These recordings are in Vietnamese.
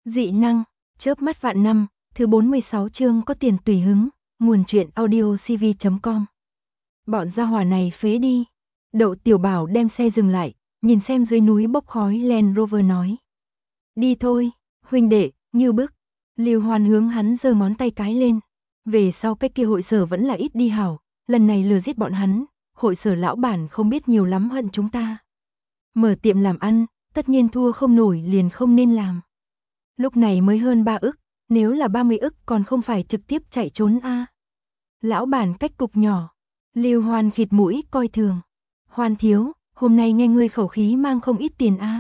Dị năng, chớp mắt vạn năm, thứ 46 chương có tiền tùy hứng, nguồn truyện audio cv.com. Bọn gia hỏa này phế đi. Đậu Tiểu Bảo đem xe dừng lại, nhìn xem dưới núi bốc khói Land Rover nói. Đi thôi, huynh đệ, như bức. Lưu Hoan hướng hắn giơ ngón tay cái lên. Về sau cái kia hội sở vẫn là ít đi hảo, lần này lừa giết bọn hắn, hội sở lão bản không biết nhiều lắm hận chúng ta. Mở tiệm làm ăn, tất nhiên thua không nổi liền không nên làm. Lúc này mới hơn 3 ức, nếu là 30 ức còn không phải trực tiếp chạy trốn a. Lão bản cách cục nhỏ. Lưu Hoan khịt mũi coi thường. Hoan thiếu, hôm nay nghe ngươi khẩu khí mang không ít tiền a.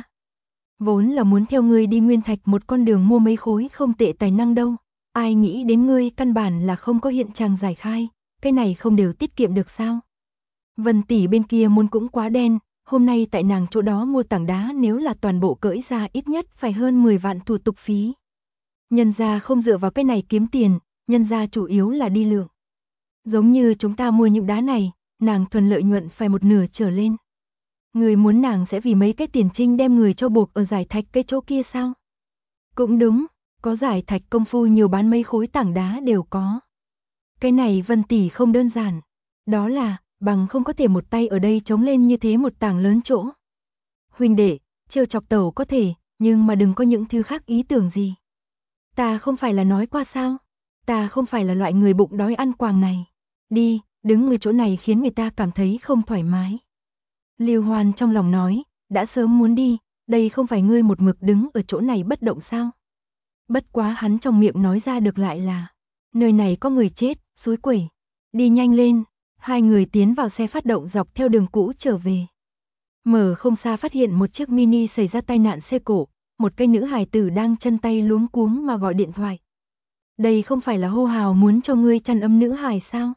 Vốn là muốn theo ngươi đi Nguyên Thạch một con đường mua mấy khối không tệ tài năng đâu. Ai nghĩ đến ngươi căn bản là không có hiện trạng giải khai, cái này không đều tiết kiệm được sao? Vân tỷ bên kia muốn cũng quá đen, hôm nay tại nàng chỗ đó mua tảng đá nếu là toàn bộ cỡi ra ít nhất phải hơn 10 vạn thủ tục phí. Nhân gia không dựa vào cái này kiếm tiền, nhân gia chủ yếu là đi lượng. Giống như chúng ta mua những đá này, nàng thuần lợi nhuận phải một nửa trở lên. Người muốn nàng sẽ vì mấy cái tiền trinh đem người cho buộc ở giải thạch cái chỗ kia sao? Cũng đúng, có giải thạch công phu nhiều bán mấy khối tảng đá đều có. Cái này Vân tỷ không đơn giản, đó là bằng không có thể một tay ở đây chống lên như thế một tảng lớn chỗ. Huynh đệ, trêu chọc tẩu có thể, nhưng mà đừng có những thứ khác ý tưởng gì. Ta không phải là nói qua sao? Ta không phải là loại người bụng đói ăn quàng này. Đi, đứng ở chỗ này khiến người ta cảm thấy không thoải mái. Lưu Hoan trong lòng nói, đã sớm muốn đi, đây không phải ngươi một mực đứng ở chỗ này bất động sao? Bất quá hắn trong miệng nói ra được lại là, nơi này có người chết, suối quẩy. Đi nhanh lên, hai người tiến vào xe phát động dọc theo đường cũ trở về. Mở không xa phát hiện một chiếc mini xảy ra tai nạn xe cộ, một cây nữ hài tử đang chân tay luống cuống mà gọi điện thoại. Đây không phải là hô hào muốn cho ngươi chăn ấm nữ hài sao?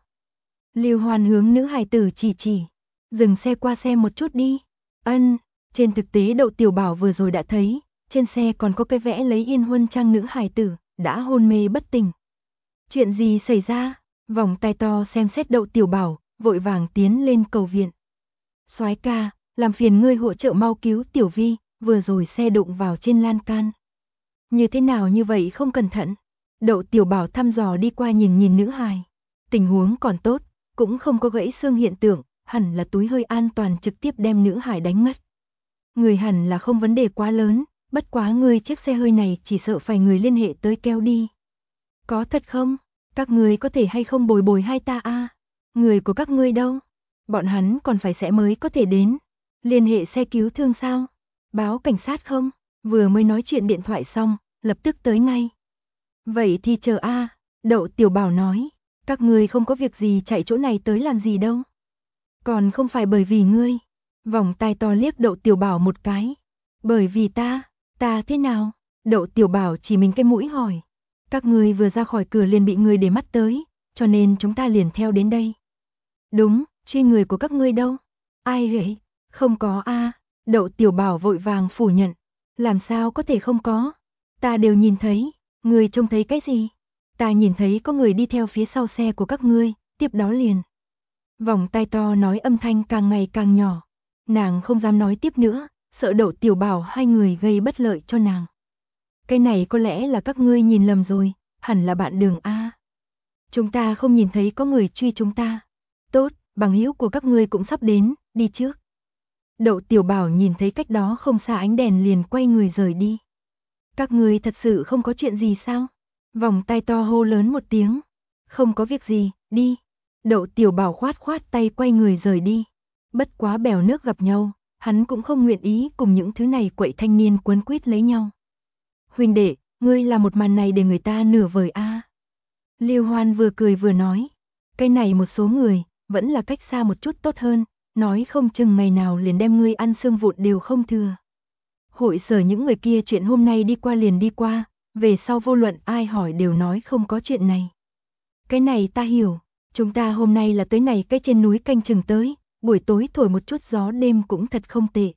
Lưu Hoan hướng nữ hài tử chỉ, dừng xe qua xem một chút đi. Ân, trên thực tế Đậu Tiểu Bảo vừa rồi đã thấy, trên xe còn có cái vẽ lấy Yên Huân trang nữ hài tử, đã hôn mê bất tỉnh. Chuyện gì xảy ra? Vòng tay to xem xét Đậu Tiểu Bảo, vội vàng tiến lên cầu viện. Soái ca, làm phiền ngươi hỗ trợ mau cứu Tiểu Vi, vừa rồi xe đụng vào trên lan can. Như thế nào như vậy không cẩn thận? Đậu Tiểu Bảo thăm dò đi qua nhìn nữ hài. Tình huống còn tốt, cũng không có gãy xương hiện tượng, hẳn là túi hơi an toàn trực tiếp đem nữ hài đánh mất. Người hẳn là không vấn đề quá lớn, bất quá ngươi chiếc xe hơi này chỉ sợ phải người liên hệ tới kéo đi. Có thật không? Các ngươi có thể hay không bồi bồi hai ta a? Người của các ngươi đâu? Bọn hắn còn phải sẽ mới có thể đến. Liên hệ xe cứu thương sao? Báo cảnh sát không? Vừa mới nói chuyện điện thoại xong, lập tức tới ngay. Vậy thì chờ a. Đậu Tiểu Bảo nói, các ngươi không có việc gì chạy chỗ này tới làm gì đâu. Còn không phải bởi vì ngươi. Vòng tay to liếc Đậu Tiểu Bảo một cái. Bởi vì ta thế nào? Đậu Tiểu Bảo chỉ mình cái mũi hỏi. Các ngươi vừa ra khỏi cửa liền bị người để mắt tới, cho nên chúng ta liền theo đến đây. Đúng, truy người của các ngươi đâu? Ai vậy? Không có a. Đậu Tiểu Bảo vội vàng phủ nhận. Làm sao có thể không có? Ta đều nhìn thấy. Ngươi trông thấy cái gì? Ta nhìn thấy có người đi theo phía sau xe của các ngươi, tiếp đó liền. Vòng tay to nói âm thanh càng ngày càng nhỏ. Nàng không dám nói tiếp nữa, sợ Đậu Tiểu Bảo hai người gây bất lợi cho nàng. Cái này có lẽ là các ngươi nhìn lầm rồi, hẳn là bạn đường a. Chúng ta không nhìn thấy có người truy chúng ta. Tốt, bằng hữu của các ngươi cũng sắp đến, đi trước. Đậu Tiểu Bảo nhìn thấy cách đó không xa ánh đèn liền quay người rời đi. Các ngươi thật sự không có chuyện gì sao? Vòng tay to hô lớn một tiếng. Không có việc gì, đi. Đậu Tiểu Bảo khoát tay quay người rời đi. Bất quá bèo nước gặp nhau, hắn cũng không nguyện ý cùng những thứ này quậy thanh niên quấn quýt lấy nhau. Huynh đệ, ngươi làm một màn này để người ta nửa vời a. Lưu Hoan vừa cười vừa nói, cái này một số người, vẫn là cách xa một chút tốt hơn, nói không chừng ngày nào liền đem ngươi ăn xương vụn đều không thừa. Hội sở những người kia chuyện hôm nay đi qua liền đi qua, về sau vô luận ai hỏi đều nói không có chuyện này. Cái này ta hiểu, chúng ta hôm nay là tới này cái trên núi canh chừng tới, buổi tối thổi một chút gió đêm cũng thật không tệ.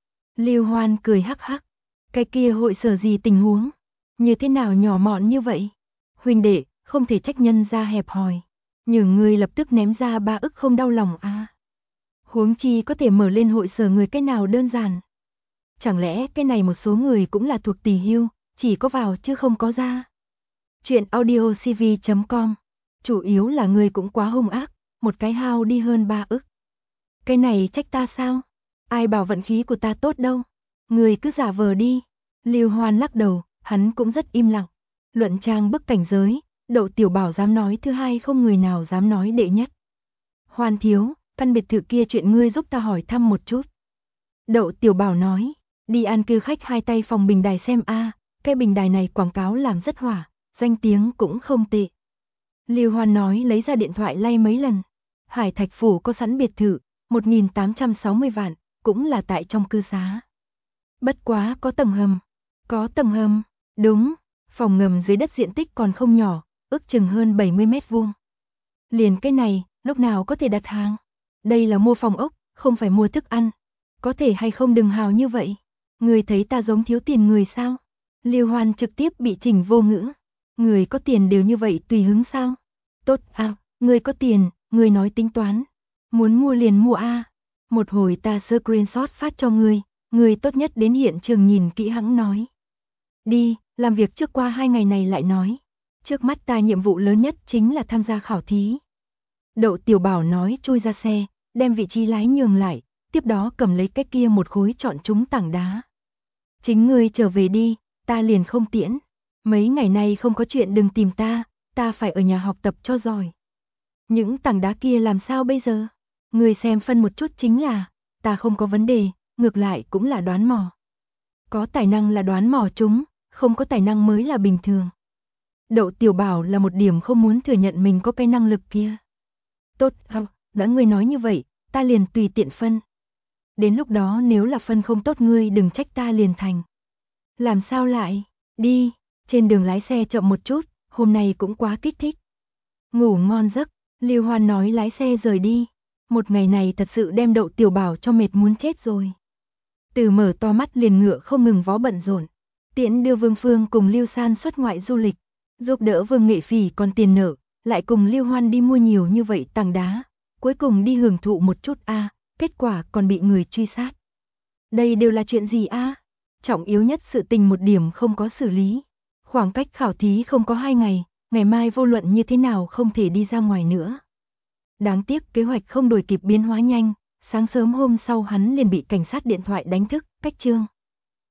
Lưu Hoan cười hắc hắc, cái kia hội sở gì tình huống, như thế nào nhỏ mọn như vậy? Huynh đệ, không thể trách nhân ra hẹp hòi, nhưng ngươi lập tức ném ra 3 ức không đau lòng a. Huống chi có thể mở lên hội sở người cái nào đơn giản. Chẳng lẽ cái này một số người cũng là thuộc tỳ hưu, chỉ có vào chứ không có ra. Chuyện audiocv.com. Chủ yếu là ngươi cũng quá hung ác, một cái hao đi hơn 3 ức. Cái này trách ta sao? Ai bảo vận khí của ta tốt đâu. Ngươi cứ giả vờ đi. Lưu Hoan lắc đầu, hắn cũng rất im lặng. Luận trang bức cảnh giới, Đậu Tiểu Bảo dám nói thứ hai, không người nào dám nói đệ nhất. Hoan thiếu, căn biệt thự kia chuyện ngươi giúp ta hỏi thăm một chút. Đậu Tiểu Bảo nói, đi ăn cư khách hai tay phòng bình đài xem a, cái bình đài này quảng cáo làm rất hỏa, danh tiếng cũng không tệ. Lưu Hoan nói, lấy ra điện thoại lay mấy lần. Hải Thạch phủ có sẵn biệt thự, 1.860 vạn, cũng là tại trong cư xá. Bất quá có tầng hầm. Có tầng hầm, đúng, phòng ngầm dưới đất diện tích còn không nhỏ, ước chừng hơn 70 mét vuông. Liền cái này, lúc nào có thể đặt hàng? Đây là mua phòng ốc, không phải mua thức ăn. Có thể hay không đừng hào như vậy. Người thấy ta giống thiếu tiền người sao? Lưu Hoan trực tiếp bị chỉnh vô ngữ. Người có tiền đều như vậy tùy hứng sao? Tốt à, người có tiền, người nói tính toán. Muốn mua liền mua a. Một hồi ta screenshot phát cho người tốt nhất đến hiện trường nhìn kỹ hãng nói. Đi, làm việc trước qua 2 ngày này lại nói. Trước mắt ta nhiệm vụ lớn nhất chính là tham gia khảo thí. Đậu Tiểu Bảo nói, chui ra xe, đem vị trí lái nhường lại, tiếp đó cầm lấy cái kia một khối chọn chúng tảng đá. Chính ngươi trở về đi, ta liền không tiễn. Mấy ngày nay không có chuyện đừng tìm ta phải ở nhà học tập cho giỏi. Những tảng đá kia làm sao bây giờ? Ngươi xem phân một chút chính là, ta không có vấn đề, ngược lại cũng là đoán mò. Có tài năng là đoán mò chúng, không có tài năng mới là bình thường. Đậu Tiểu Bảo là một điểm không muốn thừa nhận mình có cái năng lực kia. Tốt, đã ngươi nói như vậy, ta liền tùy tiện phân. Đến lúc đó nếu là phân không tốt ngươi đừng trách ta liền thành. Làm sao lại, đi, trên đường lái xe chậm một chút, hôm nay cũng quá kích thích. Ngủ ngon giấc, Lưu Hoan nói lái xe rời đi. Một ngày này thật sự đem Đậu Tiểu Bảo cho mệt muốn chết rồi. Từ mở to mắt liền ngựa không ngừng vó bận rộn. Tiễn đưa Vương Phương cùng Lưu San xuất ngoại du lịch, giúp đỡ Vương Nghệ Phỉ còn tiền nợ, lại cùng Lưu Hoan đi mua nhiều như vậy tảng đá, cuối cùng đi hưởng thụ một chút kết quả còn bị người truy sát. Đây đều là chuyện gì Trọng yếu nhất sự tình một điểm không có xử lý. Khoảng cách khảo thí không có 2 ngày, ngày mai vô luận như thế nào không thể đi ra ngoài nữa. Đáng tiếc kế hoạch không đổi kịp biến hóa nhanh, sáng sớm hôm sau hắn liền bị cảnh sát điện thoại đánh thức, cách chương.